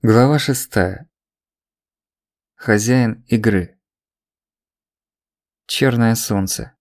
Глава 6. Хозяин игры. Черное солнце.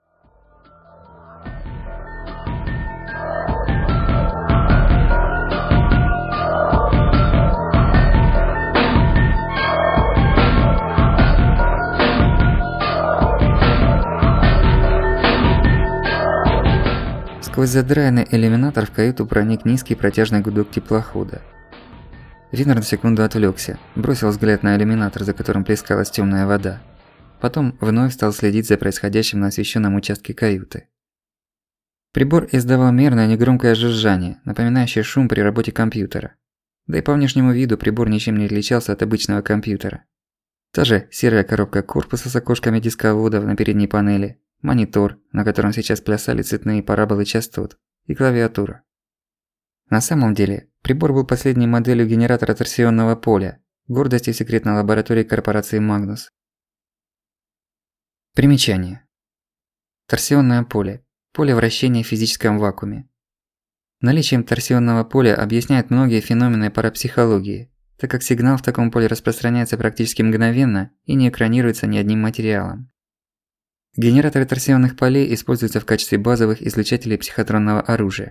Сквозь задраенный иллюминатор в каюту проник низкий протяжный гудок теплохода. Винер на секунду отвлёкся, бросил взгляд на иллюминатор, за которым плескалась тёмная вода. Потом вновь стал следить за происходящим на освещенном участке каюты. Прибор издавал мерное негромкое жужжание, напоминающее шум при работе компьютера. Да и по внешнему виду прибор ничем не отличался от обычного компьютера. Та же серая коробка корпуса с окошками дисководов на передней панели, монитор, на котором сейчас плясали цветные параболы частот, и клавиатура. На самом деле, прибор был последней моделью генератора торсионного поля, гордостью секретной лаборатории корпорации Магнус. Примечание. Торсионное поле. Поле вращения в физическом вакууме. Наличием торсионного поля объясняет многие феномены парапсихологии, так как сигнал в таком поле распространяется практически мгновенно и не экранируется ни одним материалом. Генераторы торсионных полей используются в качестве базовых излучателей психотронного оружия.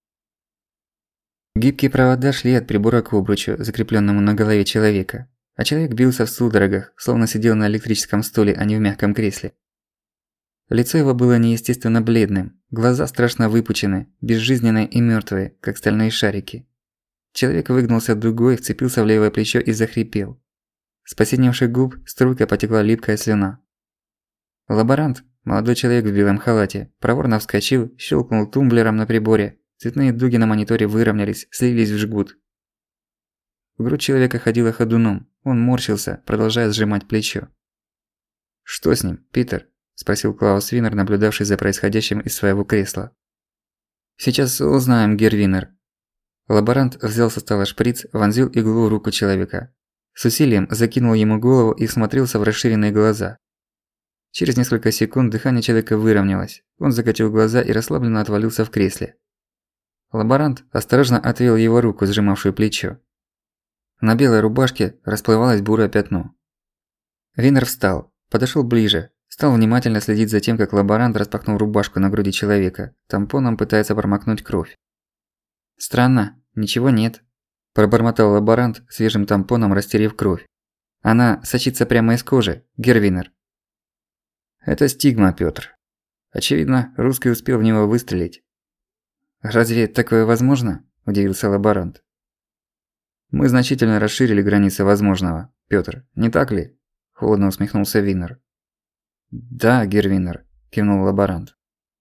Гибкие провода шли от прибора к обручу, закреплённому на голове человека, а человек бился в судорогах, словно сидел на электрическом стуле, а не в мягком кресле. Лицо его было неестественно бледным, глаза страшно выпучены, безжизненные и мёртвые, как стальные шарики. Человек выгнулся дугой, вцепился в левое плечо и захрипел. С посиневших губ струйкой потекла липкая слюна. Лаборант, молодой человек в белом халате, проворно вскочил, щелкнул тумблером на приборе. Цветные дуги на мониторе выровнялись, слились в жгут. Грудь человека ходила ходуном, он морщился, продолжая сжимать плечо. «Что с ним, Питер?» – спросил Клаус Винер, наблюдавший за происходящим из своего кресла. «Сейчас узнаем, герр Винер». Лаборант взял со стола шприц, вонзил иглу в руку человека. С усилием закинул ему голову и всмотрелся в расширенные глаза. Через несколько секунд дыхание человека выровнялось, он закатил глаза и расслабленно отвалился в кресле. Лаборант осторожно отвел его руку, сжимавшую плечо. На белой рубашке расплывалось бурое пятно. Винер встал, подошёл ближе, стал внимательно следить за тем, как лаборант распахнул рубашку на груди человека, тампоном пытается промокнуть кровь. «Странно, ничего нет», – пробормотал лаборант, свежим тампоном растерев кровь. «Она сочится прямо из кожи, герр Винер». «Это стигма, Пётр. Очевидно, русский успел в него выстрелить». «Разве такое возможно?» – удивился лаборант. «Мы значительно расширили границы возможного, Пётр, не так ли?» – холодно усмехнулся Винер. «Да, герр Винер», – кивнул лаборант.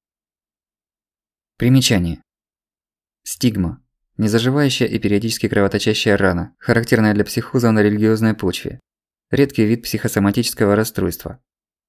Примечание. Стигма. Незаживающая и периодически кровоточащая рана, характерная для психоза на религиозной почве. Редкий вид психосоматического расстройства.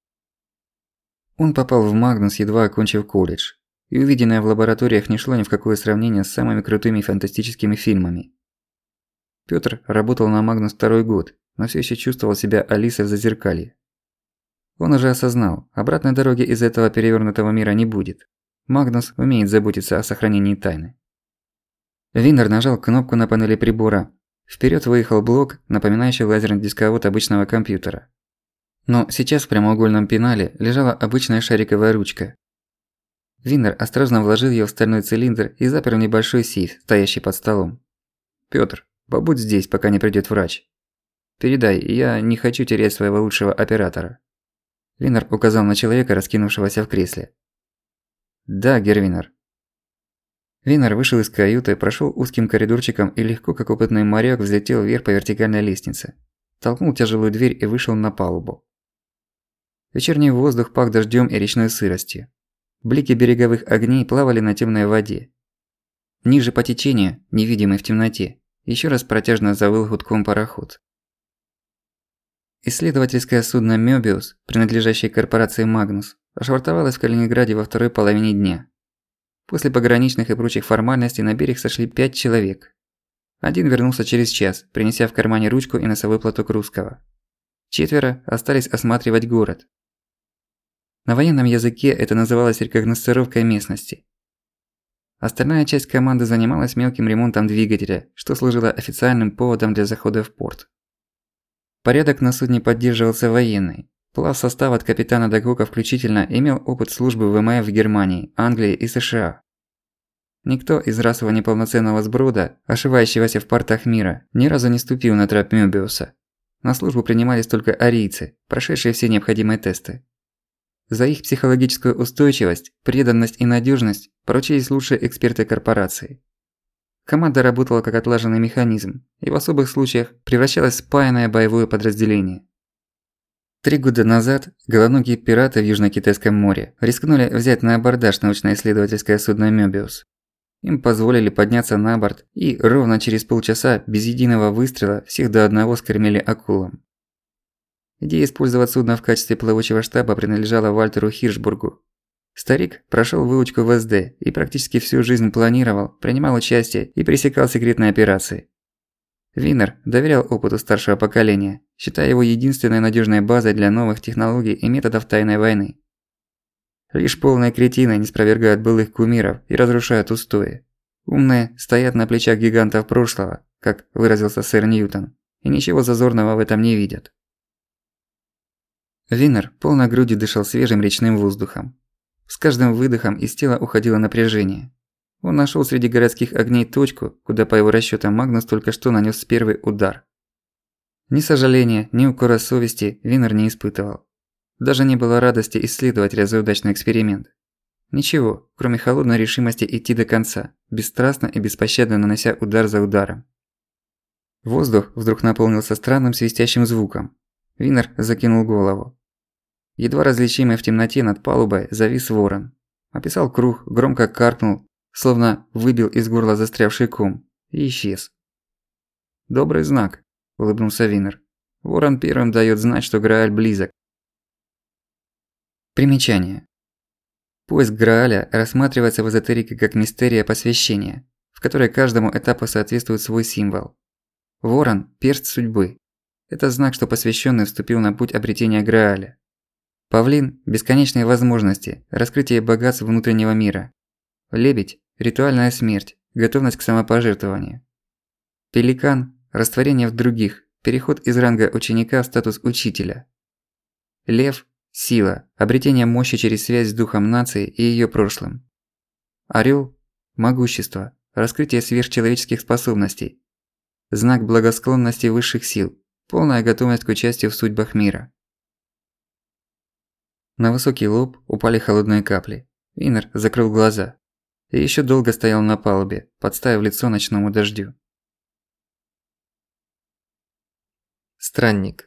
Он попал в Магнус, едва окончив колледж. И увиденное в лабораториях не шло ни в какое сравнение с самыми крутыми фантастическими фильмами. Пётр работал на Магнус второй год, но всё ещё чувствовал себя Алисой в Зазеркалье. Он уже осознал, обратной дороги из этого перевёрнутого мира не будет. Магнус умеет заботиться о сохранении тайны. Винер нажал кнопку на панели прибора. Вперёд выехал блок, напоминающий лазерный дисковод обычного компьютера. Но сейчас в прямоугольном пенале лежала обычная шариковая ручка. Винер осторожно вложил её в стальной цилиндр и запер в небольшой сейф, стоящий под столом. «Пётр, побудь здесь, пока не придёт врач. Передай, я не хочу терять своего лучшего оператора». Винер указал на человека, раскинувшегося в кресле. «Да, герр Винер». Винер вышел из каюты, прошёл узким коридорчиком и легко, как опытный моряк, взлетел вверх по вертикальной лестнице. Толкнул тяжелую дверь и вышел на палубу. Вечерний воздух пах дождём и речной сыростью. Блики береговых огней плавали на тёмной воде. Ниже по течению, невидимый в темноте, ещё раз протяжно завыл гудком пароход. Исследовательское судно «Мёбиус», принадлежащее корпорации «Магнус», ошвартовалось в Калининграде во второй половине дня. После пограничных и прочих формальностей на берег сошли 5 человек. Один вернулся через час, принеся в кармане ручку и носовой платок русского. 4 остались осматривать город. На военном языке это называлось рекогносцировкой местности. Остальная часть команды занималась мелким ремонтом двигателя, что служило официальным поводом для захода в порт. Порядок на судне поддерживался военный. Плав состав от капитана до кока включительно имел опыт службы в ВМФ в Германии, Англии и США. Никто из расово неполноценного сброда, ошивающегося в портах мира, ни разу не ступил на трап Мёбиуса. На службу принимались только арийцы, прошедшие все необходимые тесты. За их психологическую устойчивость, преданность и надежность поручились лучшие эксперты корпорации. Команда работала как отлаженный механизм и в особых случаях превращалась в спаянное боевое подразделение. 3 года назад головоногие пираты в Южно-Китайском море рискнули взять на абордаж научно-исследовательское судно «Мёбиус». Им позволили подняться на борт и ровно через полчаса без единого выстрела всех до одного скормили акулам. Идея использовать судно в качестве плавучего штаба принадлежала Вальтеру Хиршбургу. Старик прошёл выучку в СД и практически всю жизнь планировал, принимал участие и пресекал секретные операции. Винер доверял опыту старшего поколения, считая его единственной надёжной базой для новых технологий и методов тайной войны. Лишь полные кретины не спровергают былых кумиров и разрушают устои. Умные стоят на плечах гигантов прошлого, как выразился сэр Ньютон, и ничего зазорного в этом не видят. Винер полной грудью дышал свежим речным воздухом. С каждым выдохом из тела уходило напряжение. Он нашёл среди городских огней точку, куда по его расчётам Магнус только что нанёс первый удар. Ни сожаления, ни укора совести Винер не испытывал. Даже не было радости исследовать удачный эксперимент. Ничего, кроме холодной решимости идти до конца, бесстрастно и беспощадно нанося удар за ударом. Воздух вдруг наполнился странным свистящим звуком. Винер закинул голову. Едва различимый в темноте над палубой завис ворон. Описал круг, громко каркнул, словно выбил из горла застрявший ком, и исчез. «Добрый знак», – улыбнулся Винер. «Ворон первым даёт знать, что Грааль близок». Примечание. Поиск Грааля рассматривается в эзотерике как мистерия посвящения, в которой каждому этапу соответствует свой символ. Ворон – перст судьбы. Это знак, что посвященный вступил на путь обретения Грааля. Павлин – бесконечные возможности, раскрытие богатств внутреннего мира. Лебедь – ритуальная смерть, готовность к самопожертвованию. Пеликан – растворение в других, переход из ранга ученика в статус учителя. Лев – сила, обретение мощи через связь с духом нации и её прошлым. Орёл – могущество, раскрытие сверхчеловеческих способностей. Знак благосклонности высших сил, полная готовность к участию в судьбах мира. На высокий лоб упали холодные капли. Винер закрыл глаза. И ещё долго стоял на палубе, подставив лицо ночному дождю. Странник.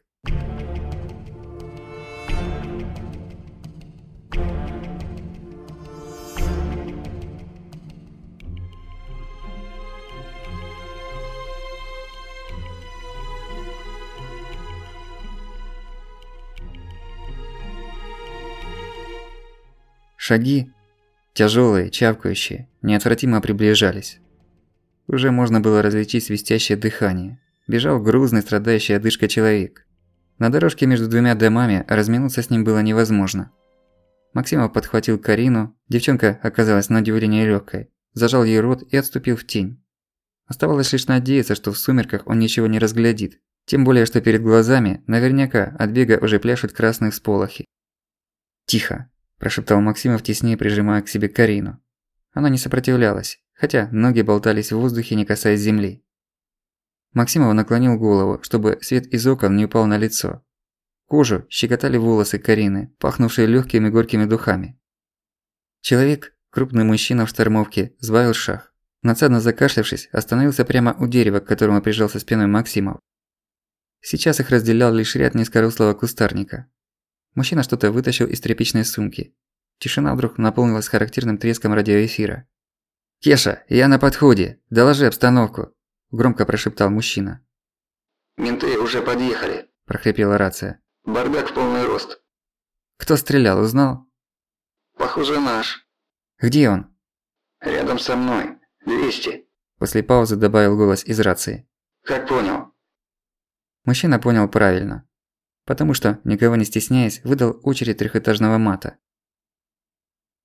Шаги, тяжёлые, чавкающие, неотвратимо приближались. Уже можно было различить свистящее дыхание. Бежал грузный, страдающий одышкой человек. На дорожке между двумя домами разминуться с ним было невозможно. Максимов подхватил Карину, девчонка оказалась на удивление лёгкой, зажал ей рот и отступил в тень. Оставалось лишь надеяться, что в сумерках он ничего не разглядит, тем более что перед глазами наверняка от бега уже пляшут красные всполохи. «Тихо!» – прошептал Максимов, теснее прижимая к себе Карину. Она не сопротивлялась, хотя ноги болтались в воздухе, не касаясь земли. Максимов наклонил голову, чтобы свет из окон не упал на лицо. Кожу щекотали волосы Карины, пахнувшие лёгкими горькими духами. Человек, крупный мужчина в штормовке, сбавил шаг. Надсадно закашлявшись, остановился прямо у дерева, к которому прижался спиной Максимов. Сейчас их разделял лишь ряд низкорослого кустарника. Мужчина что-то вытащил из тряпичной сумки. Тишина вдруг наполнилась характерным треском радиоэфира. «Кеша, я на подходе. Доложи обстановку», – громко прошептал мужчина. «Менты уже подъехали», – прохрипела рация. «Бардак в полный рост». «Кто стрелял, узнал?» «Похоже, наш». «Где он?» «Рядом со мной. 200». После паузы добавил голос из рации. «Как понял?» Мужчина понял правильно. Потому что, никого не стесняясь, выдал очередь трёхэтажного мата.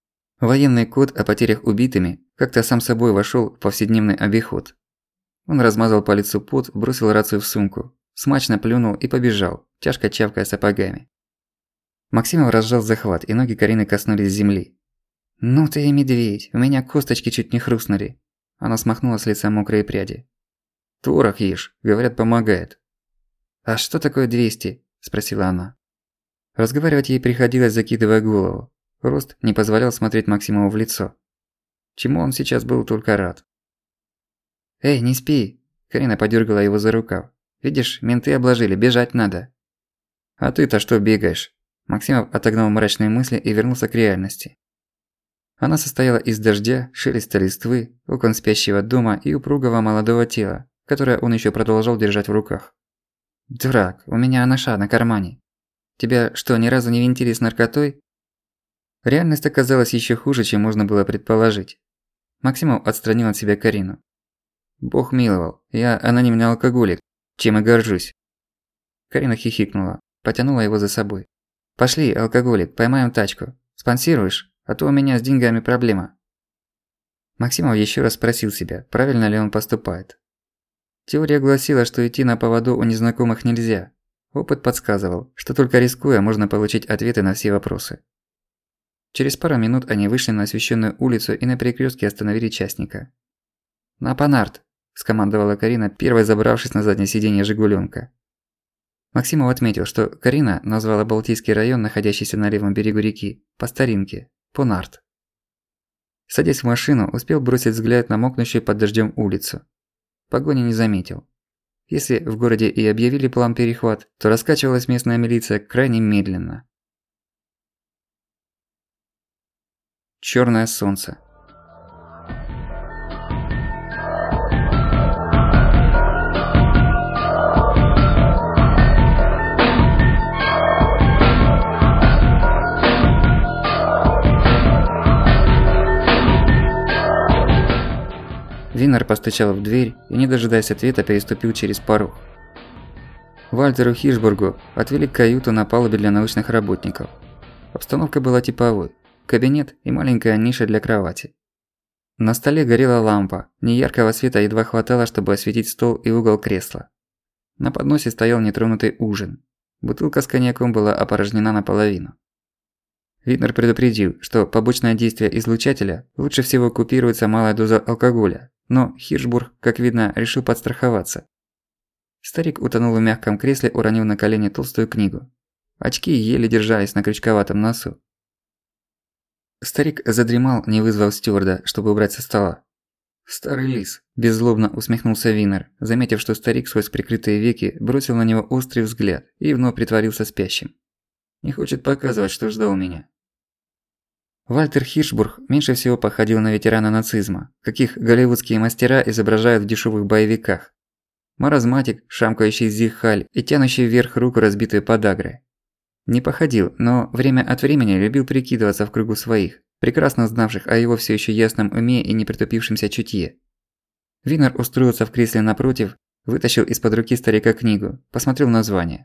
Военный код о потерях убитыми как-то сам собой вошёл в повседневный обиход. Он размазал по лицу пот, бросил рацию в сумку, смачно плюнул и побежал, тяжко чавкая сапогами. Максимов разжал захват, и ноги Карины коснулись земли. «Ну ты и медведь, у меня косточки чуть не хрустнули». Она смахнула с лица мокрые пряди. «Творог ешь, говорят, помогает». «А что такое 200?» – спросила она. Разговаривать ей приходилось, закидывая голову. Рост не позволял смотреть Максимову в лицо. Чему он сейчас был только рад. «Эй, не спи!» – Карина подёргала его за рукав. «Видишь, менты обложили, бежать надо». «А ты-то что бегаешь?» Максимов отогнал мрачные мысли и вернулся к реальности. Она состояла из дождя, шелеста листвы, окон спящего дома и упругого молодого тела, которое он ещё продолжал держать в руках. «Дурак, у меня анаша на кармане. Тебя что, ни разу не винтили с наркотой?» Реальность оказалась ещё хуже, чем можно было предположить. Максимов отстранил от себя Карину. «Бог миловал, я анонимный алкоголик, чем и горжусь». Карина хихикнула, потянула его за собой. «Пошли, алкоголик, поймаем тачку. Спонсируешь? А то у меня с деньгами проблема». Максимов ещё раз спросил себя, правильно ли он поступает. Теория гласила, что идти на поводу у незнакомых нельзя. Опыт подсказывал, что только рискуя, можно получить ответы на все вопросы. Через пару минут они вышли на освещенную улицу и на перекрестке остановили частника. «На Панарт!» – скомандовала Карина, первой забравшись на заднее сиденье «Жигуленка». Максимов отметил, что Карина назвала Балтийский район, находящийся на левом берегу реки, по старинке – Понарт. Садясь в машину, успел бросить взгляд на мокнущую под дождём улицу. Погони не заметил. Если в городе и объявили план перехват, то раскачивалась местная милиция крайне медленно. Чёрное солнце. Винер постучал в дверь и, не дожидаясь ответа, переступил через порог. Вальтеру Хиршбургу отвели каюту на палубе для научных работников. Обстановка была типовой. Кабинет и маленькая ниша для кровати. На столе горела лампа, неяркого света едва хватало, чтобы осветить стол и угол кресла. На подносе стоял нетронутый ужин. Бутылка с коньяком была опорожнена наполовину. Витнер предупредил, что побочное действие излучателя лучше всего купируется малая доза алкоголя, но Хиршбург, как видно, решил подстраховаться. Старик утонул в мягком кресле, уронив на колени толстую книгу. Очки еле держались на крючковатом носу. Старик задремал, не вызвав стюарда, чтобы убрать со стола. «Старый лис», – беззлобно усмехнулся Винер, заметив, что старик сквозь прикрытые веки бросил на него острый взгляд и вновь притворился спящим. «Не хочет показывать, что ждал меня». Вальтер Хиршбург меньше всего походил на ветерана нацизма, каких голливудские мастера изображают в дешёвых боевиках. Маразматик, шамкающий зихаль и тянущий вверх руку, разбитую подагрой. Не походил, но время от времени любил прикидываться в кругу своих, прекрасно знавших о его всё ещё ясном уме и непритупившемся чутье. Винер устроился в кресле напротив, вытащил из-под руки старика книгу, посмотрел название.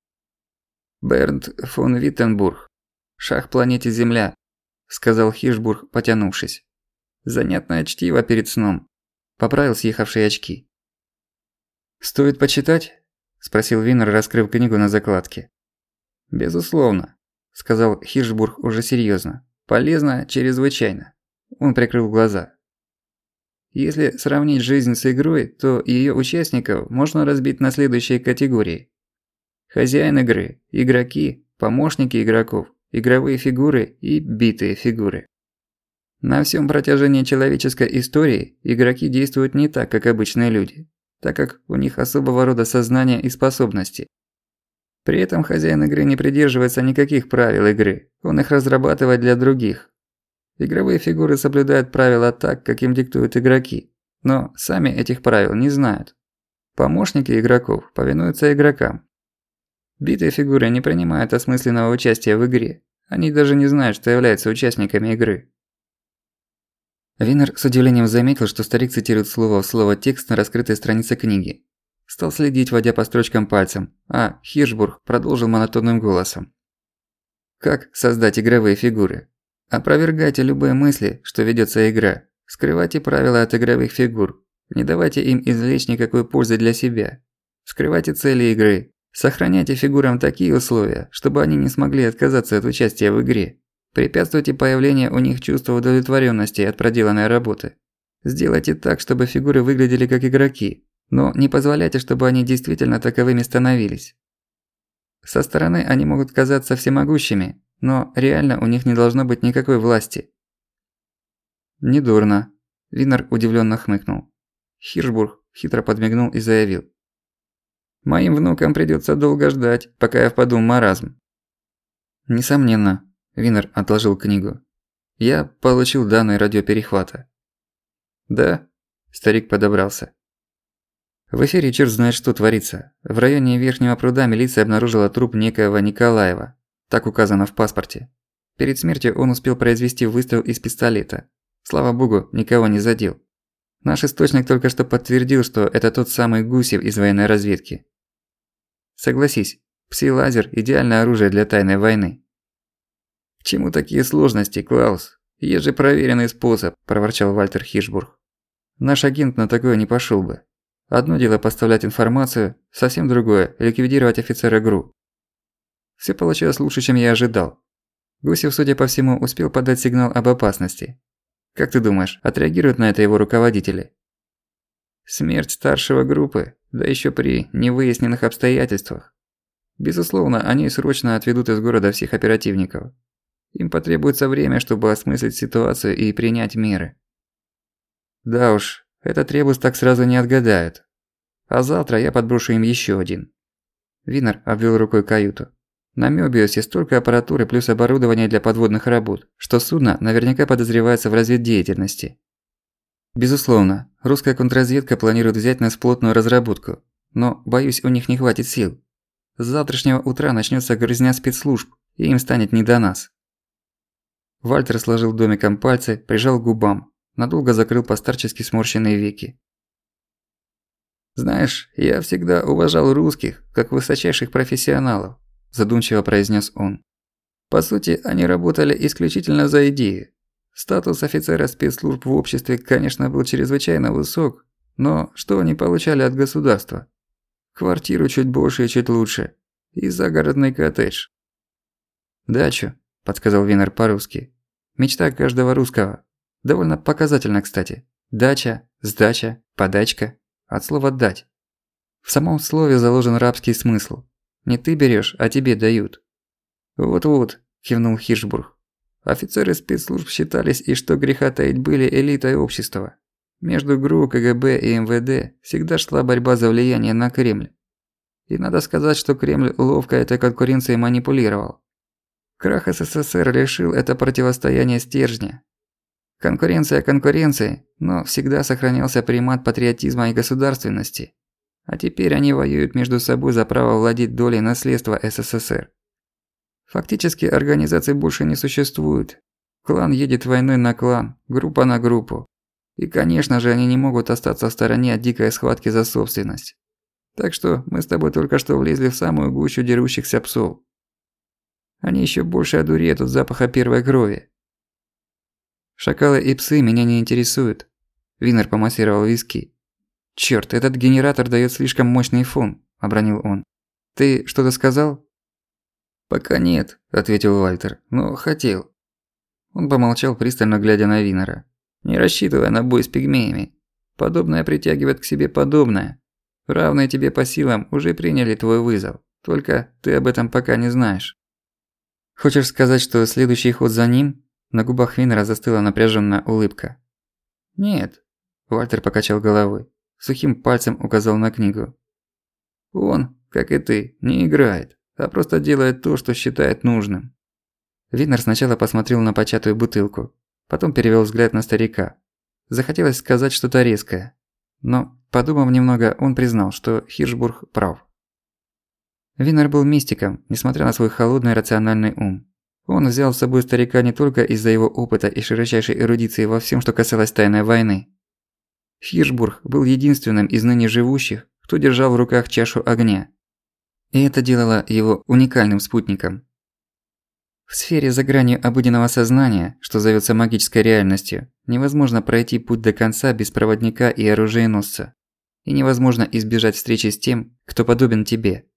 «Бернт фон Виттенбург. Шах планете Земля», – сказал Хиршбург, потянувшись. «Занятное чтиво перед сном», – поправил съехавшие очки. «Стоит почитать?» – спросил Винер, раскрыв книгу на закладке. «Безусловно», – сказал Хиршбург уже серьёзно. «Полезно чрезвычайно». Он прикрыл глаза. «Если сравнить жизнь с игрой, то её участников можно разбить на следующие категории. Хозяин игры, игроки, помощники игроков, игровые фигуры и битые фигуры. На всем протяжении человеческой истории игроки действуют не так, как обычные люди, так как у них особого рода сознание и способности. При этом хозяин игры не придерживается никаких правил игры, он их разрабатывает для других. Игровые фигуры соблюдают правила так, как им диктуют игроки, но сами этих правил не знают. Помощники игроков повинуются игрокам. Битые фигуры не принимают осмысленного участия в игре, они даже не знают, что являются участниками игры». Винер с удивлением заметил, что старик цитирует слово в слово текст на раскрытой странице книги. Стал следить, водя по строчкам пальцем, а Хиршбург продолжил монотонным голосом. «Как создать игровые фигуры? Опровергайте любые мысли, что ведётся игра. Скрывайте правила от игровых фигур. Не давайте им извлечь никакой пользы для себя. Скрывайте цели игры. Сохраняйте фигурам такие условия, чтобы они не смогли отказаться от участия в игре. Препятствуйте появлению у них чувства удовлетворённости от проделанной работы. Сделайте так, чтобы фигуры выглядели как игроки, но не позволяйте, чтобы они действительно таковыми становились. Со стороны они могут казаться всемогущими, но реально у них не должно быть никакой власти. Недурно. Винер удивлённо хмыкнул. Хиршбург хитро подмигнул и заявил. Моим внукам придётся долго ждать, пока я впаду в маразм. Несомненно. Винер отложил книгу. Я получил данные радиоперехвата. Да? Старик подобрался. В эфире чёрт знает что творится. В районе Верхнего пруда милиция обнаружила труп некоего Николаева. Так указано в паспорте. Перед смертью он успел произвести выстрел из пистолета. Слава богу, никого не задел. Наш источник только что подтвердил, что это тот самый Гусев из военной разведки. Согласись, пси-лазер – идеальное оружие для тайной войны. «К чему такие сложности, Клаус? Есть же проверенный способ», – проворчал Вальтер Хиршбург. «Наш агент на такое не пошёл бы. Одно дело поставлять информацию, совсем другое – ликвидировать офицера ГРУ». Всё получилось лучше, чем я ожидал. Гусев, судя по всему, успел подать сигнал об опасности. Как ты думаешь, отреагируют на это его руководители? Смерть старшего группы, да ещё при невыясненных обстоятельствах. Безусловно, они срочно отведут из города всех оперативников. Им потребуется время, чтобы осмыслить ситуацию и принять меры. Да уж, этот ребус так сразу не отгадают. А завтра я подброшу им ещё один. Винер обвел рукой каюту. На Мёбиусе столько аппаратуры плюс оборудование для подводных работ, что судно наверняка подозревается в разведдеятельности. Безусловно, русская контрразведка планирует взять нас в плотную разработку, но, боюсь, у них не хватит сил. С завтрашнего утра начнётся грызня спецслужб, и им станет не до нас. Вальтер сложил домиком пальцы, прижал к губам, надолго закрыл постарчески сморщенные веки. «Знаешь, я всегда уважал русских, как высочайших профессионалов», – задумчиво произнес он. «По сути, они работали исключительно за идеи. Статус офицера спецслужб в обществе, конечно, был чрезвычайно высок, но что они получали от государства? Квартиру чуть больше и чуть лучше. И загородный коттедж». «Дачу», – подсказал Винер по-русски. «Мечта каждого русского. Довольно показательно, кстати. Дача, сдача, подачка. От слова «дать». В самом слове заложен рабский смысл. Не ты берёшь, а тебе дают. «Вот-вот», – кивнул Хиршбург. «Офицеры спецслужб считались, и что греха таить, были элитой общества. Между ГРУ, КГБ и МВД всегда шла борьба за влияние на Кремль. И надо сказать, что Кремль ловко этой конкуренцией манипулировал. Крах СССР лишил это противостояние стержня. Конкуренция конкуренцией, но всегда сохранялся примат патриотизма и государственности. А теперь они воюют между собой за право владеть долей наследства СССР. Фактически организаций больше не существует. Клан едет войной на клан, группа на группу. И, конечно же, они не могут остаться в стороне от дикой схватки за собственность. Так что мы с тобой только что влезли в самую гущу дерущихся псов. Они ещё больше одуреют от запаха первой крови. Шакалы и псы меня не интересуют. Винер помассировал виски. Чёрт, этот генератор даёт слишком мощный фон, обронил он. Ты что-то сказал? Пока нет, ответил Вальтер, но хотел. Он помолчал, пристально глядя на Винера. Не рассчитывай на бой с пигмеями. Подобное притягивает к себе подобное. Равные тебе по силам уже приняли твой вызов, только ты об этом пока не знаешь. Хочешь сказать, что следующий ход за ним? На губах Винера застыла напряженная улыбка. Нет, Вальтер покачал головой. Сухим пальцем указал на книгу. Он, как и ты, не играет, а просто делает то, что считает нужным. Винер сначала посмотрел на початую бутылку, потом перевёл взгляд на старика. Захотелось сказать что-то резкое, но, подумав немного, он признал, что Хиршбург прав. Винер был мистиком, несмотря на свой холодный рациональный ум. Он взял с собой старика не только из-за его опыта и широчайшей эрудиции во всем, что касалось тайной войны. Хиршбург был единственным из ныне живущих, кто держал в руках чашу огня. И это делало его уникальным спутником. В сфере за гранью обыденного сознания, что зовётся магической реальностью, невозможно пройти путь до конца без проводника и оружиеносца. И невозможно избежать встречи с тем, кто подобен тебе.